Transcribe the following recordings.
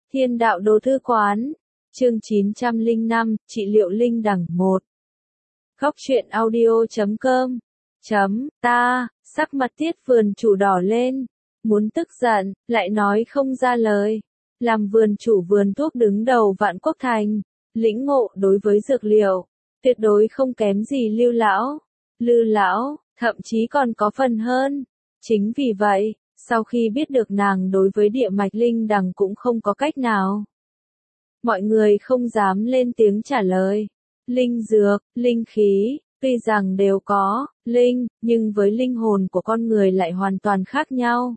Thiên đạo đồ thư quán. Chương 905, trị liệu linh đằng 1. Góc truyện audio.com. Ta, sắc mặt Tiết vườn chủ đỏ lên, muốn tức giận, lại nói không ra lời. Làm vườn chủ vườn thuốc đứng đầu Vạn Quốc Thành, lĩnh ngộ đối với dược liệu, tuyệt đối không kém gì Lưu lão, Lư lão, thậm chí còn có phần hơn. Chính vì vậy, sau khi biết được nàng đối với địa mạch linh đằng cũng không có cách nào, mọi người không dám lên tiếng trả lời. Linh dược, linh khí, tuy rằng đều có, linh, nhưng với linh hồn của con người lại hoàn toàn khác nhau.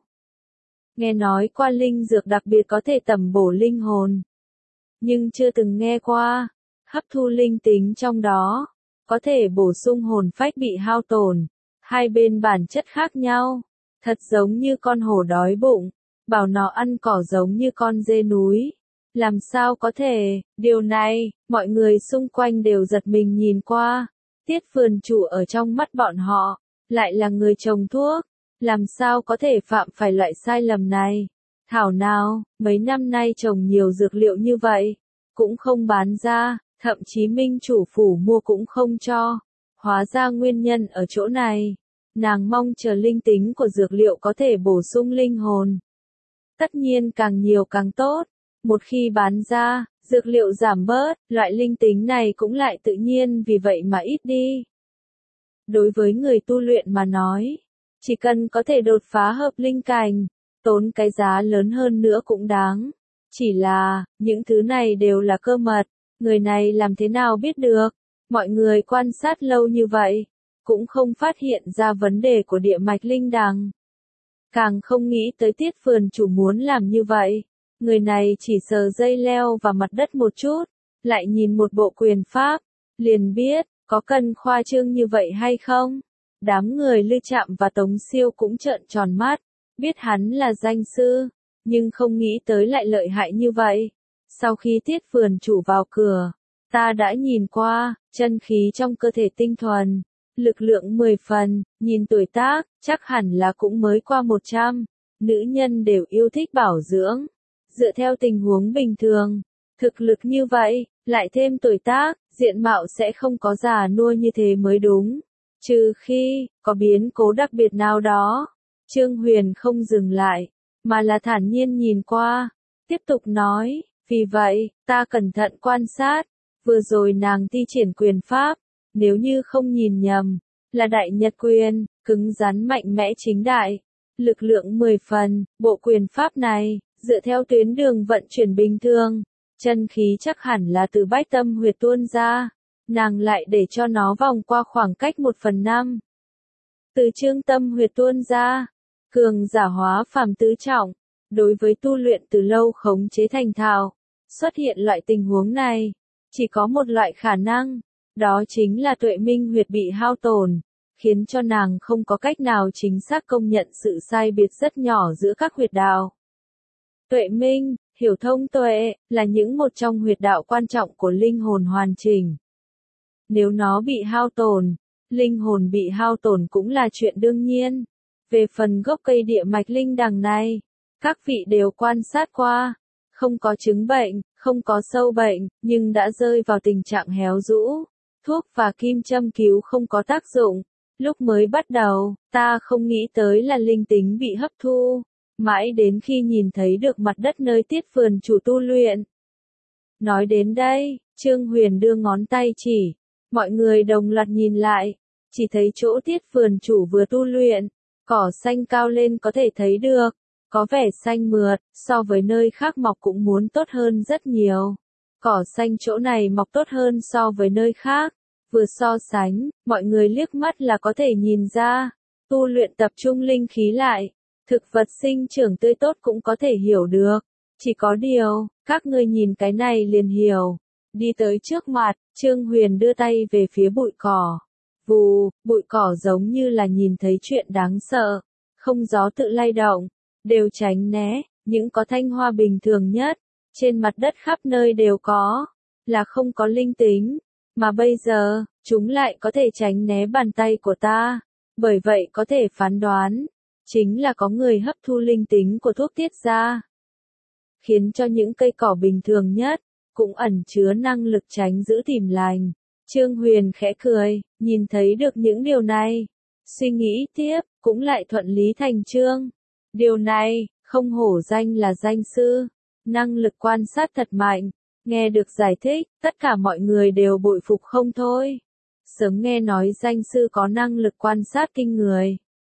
Nghe nói qua linh dược đặc biệt có thể tẩm bổ linh hồn, nhưng chưa từng nghe qua, hấp thu linh tính trong đó, có thể bổ sung hồn phách bị hao tổn. Hai bên bản chất khác nhau, thật giống như con hổ đói bụng, bảo nó ăn cỏ giống như con dê núi. Làm sao có thể, điều này, mọi người xung quanh đều giật mình nhìn qua. Tiết vườn chủ ở trong mắt bọn họ, lại là người trồng thuốc, làm sao có thể phạm phải loại sai lầm này. Thảo nào, mấy năm nay trồng nhiều dược liệu như vậy, cũng không bán ra, thậm chí minh chủ phủ mua cũng không cho. Hóa ra nguyên nhân ở chỗ này, nàng mong chờ linh tính của dược liệu có thể bổ sung linh hồn. Tất nhiên càng nhiều càng tốt. Một khi bán ra, dược liệu giảm bớt, loại linh tính này cũng lại tự nhiên vì vậy mà ít đi. Đối với người tu luyện mà nói, chỉ cần có thể đột phá hợp linh cảnh, tốn cái giá lớn hơn nữa cũng đáng. Chỉ là, những thứ này đều là cơ mật, người này làm thế nào biết được. Mọi người quan sát lâu như vậy, cũng không phát hiện ra vấn đề của địa mạch linh đằng. Càng không nghĩ tới Tiết vườn chủ muốn làm như vậy. Người này chỉ sờ dây leo vào mặt đất một chút, lại nhìn một bộ quyền pháp, liền biết, có cần khoa trương như vậy hay không? Đám người Lư Trạm và Tống Siêu cũng trợn tròn mắt, biết hắn là danh sư, nhưng không nghĩ tới lại lợi hại như vậy. Sau khi Tiết vườn chủ vào cửa, ta đã nhìn qua, chân khí trong cơ thể tinh thuần, lực lượng 10 phần, nhìn tuổi tác, chắc hẳn là cũng mới qua 100, nữ nhân đều yêu thích bảo dưỡng. Dựa theo tình huống bình thường, thực lực như vậy, lại thêm tuổi tác, diện mạo sẽ không có già nua như thế mới đúng. Trừ khi, có biến cố đặc biệt nào đó. Trương Huyền không dừng lại, mà là thản nhiên nhìn qua, tiếp tục nói, vì vậy, ta cẩn thận quan sát, vừa rồi nàng thi triển quyền pháp, nếu như không nhìn nhầm, là đại nhật quyền, cứng rắn mạnh mẽ chính đại, lực lượng 10 phần, bộ quyền pháp này. Dựa theo tuyến đường vận chuyển bình thường, chân khí chắc hẳn là từ bách tâm huyệt tuôn ra, nàng lại để cho nó vòng qua khoảng cách 1/5. Từ trương tâm huyệt tuôn ra, cường giả hóa phàm tứ trọng, đối với tu luyện từ lâu khống chế thành thạo, xuất hiện loại tình huống này, chỉ có một loại khả năng, đó chính là tuệ minh huyệt bị hao tổn, khiến cho nàng không có cách nào chính xác công nhận sự sai biệt rất nhỏ giữa các huyệt đạo. Tuệ minh, hiểu thông tuệ, là những một trong huyệt đạo quan trọng của linh hồn hoàn chỉnh. Nếu nó bị hao tổn, linh hồn bị hao tổn cũng là chuyện đương nhiên. Về phần gốc cây địa mạch linh đằng này, các vị đều quan sát qua, không có chứng bệnh, không có sâu bệnh, nhưng đã rơi vào tình trạng héo rũ. Thuốc và kim châm cứu không có tác dụng. Lúc mới bắt đầu, ta không nghĩ tới là linh tính bị hấp thu. Mãi đến khi nhìn thấy được mặt đất nơi Tiết vườn chủ tu luyện. Nói đến đây, Trương Huyền đưa ngón tay chỉ, mọi người đồng loạt nhìn lại, chỉ thấy chỗ Tiết vườn chủ vừa tu luyện, cỏ xanh cao lên có thể thấy được, có vẻ xanh mượt, so với nơi khác mọc cũng muốn tốt hơn rất nhiều. Cỏ xanh chỗ này mọc tốt hơn so với nơi khác, vừa so sánh, mọi người liếc mắt là có thể nhìn ra, tu luyện tập trung linh khí lại. Thực vật sinh trưởng tươi tốt cũng có thể hiểu được. Chỉ có điều, các ngươi nhìn cái này liền hiểu. Đi tới trước mặt, Trương Huyền đưa tay về phía bụi cỏ. Vù, bụi cỏ giống như là nhìn thấy chuyện đáng sợ. Không gió tự lay động, đều tránh né, những có thanh hoa bình thường nhất. Trên mặt đất khắp nơi đều có, là không có linh tính. Mà bây giờ, chúng lại có thể tránh né bàn tay của ta. Bởi vậy có thể phán đoán. Chính là có người hấp thu linh tính của thuốc tiết ra. khiến cho những cây cỏ bình thường nhất, cũng ẩn chứa năng lực tránh giữ tìm lành. Trương Huyền khẽ cười, nhìn thấy được những điều này. Suy nghĩ tiếp, cũng lại thuận lý thành chương. Điều này, không hổ danh là danh sư. Năng lực quan sát thật mạnh. Nghe được giải thích, tất cả mọi người đều bội phục không thôi. Sớm nghe nói danh sư có năng lực quan sát kinh người.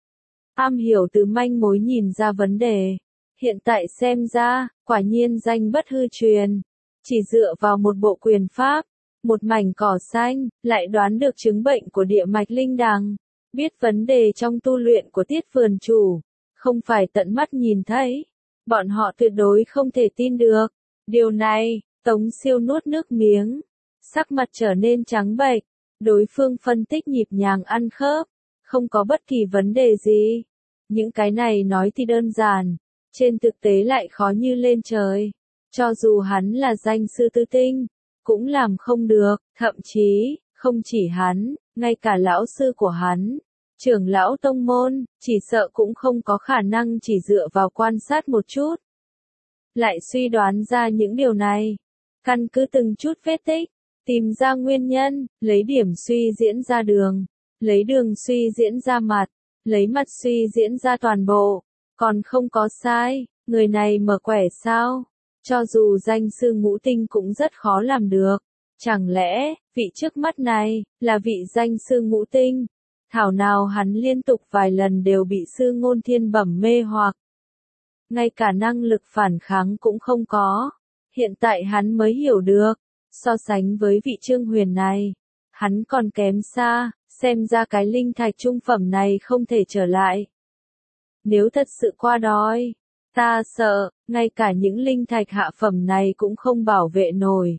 Am hiểu từ manh mối nhìn ra vấn đề. Hiện tại xem ra, quả nhiên danh bất hư truyền. Chỉ dựa vào một bộ quyền pháp, một mảnh cỏ xanh, lại đoán được chứng bệnh của địa mạch linh đằng. Biết vấn đề trong tu luyện của Tiết vườn chủ. Không phải tận mắt nhìn thấy. Bọn họ tuyệt đối không thể tin được. Điều này, Tống Siêu nuốt nước miếng. Sắc mặt trở nên trắng bệch. Đối phương phân tích nhịp nhàng ăn khớp. Không có bất kỳ vấn đề gì. Những cái này nói thì đơn giản. Trên thực tế lại khó như lên trời. Cho dù hắn là danh sư tư tinh, cũng làm không được. Thậm chí, không chỉ hắn, ngay cả lão sư của hắn, trưởng lão tông môn, chỉ sợ cũng không có khả năng chỉ dựa vào quan sát một chút. Lại suy đoán ra những điều này. Căn cứ từng chút vết tích, tìm ra nguyên nhân, lấy điểm suy diễn ra đường, lấy đường suy diễn ra mặt, lấy mặt suy diễn ra toàn bộ. Còn không có sai, người này mở quẻ sao? Cho dù danh sư ngũ tinh cũng rất khó làm được. Chẳng lẽ, vị trước mắt này, là vị danh sư ngũ tinh? Thảo nào hắn liên tục vài lần đều bị sư ngôn thiên bẩm mê hoặc. Ngay cả năng lực phản kháng cũng không có. Hiện tại hắn mới hiểu được. So sánh với vị Trương Huyền này, hắn còn kém xa, xem ra cái linh thạch trung phẩm này không thể trở lại. Nếu thật sự qua đói, ta sợ, ngay cả những linh thạch hạ phẩm này cũng không bảo vệ nổi.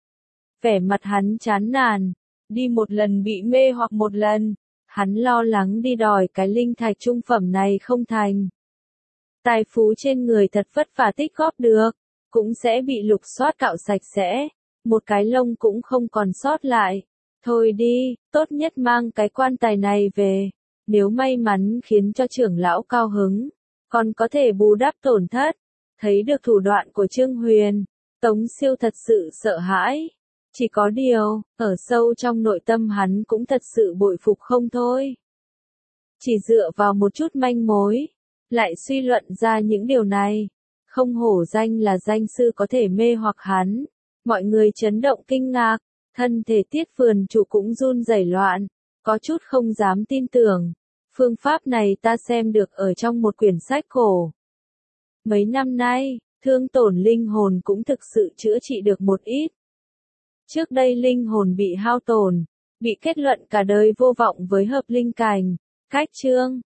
Vẻ mặt hắn chán nản, đi một lần bị mê hoặc một lần, hắn lo lắng đi đòi cái linh thạch trung phẩm này không thành. Tài phú trên người thật vất vả tích góp được, cũng sẽ bị lục soát cạo sạch sẽ, một cái lông cũng không còn sót lại. Thôi đi, tốt nhất mang cái quan tài này về, nếu may mắn khiến cho trưởng lão cao hứng, còn có thể bù đắp tổn thất. Thấy được thủ đoạn của Trương Huyền, Tống Siêu thật sự sợ hãi. Chỉ có điều, ở sâu trong nội tâm hắn cũng thật sự bội phục không thôi. Chỉ dựa vào một chút manh mối, lại suy luận ra những điều này. Không hổ danh là danh sư có thể mê hoặc hắn. Mọi người chấn động kinh ngạc, thân thể Tiết vườn chủ cũng run rẩy loạn, có chút không dám tin tưởng. Phương pháp này ta xem được ở trong một quyển sách cổ. Mấy năm nay, thương tổn linh hồn cũng thực sự chữa trị được một ít. Trước đây linh hồn bị hao tổn, bị kết luận cả đời vô vọng với hợp linh cành. Cách chương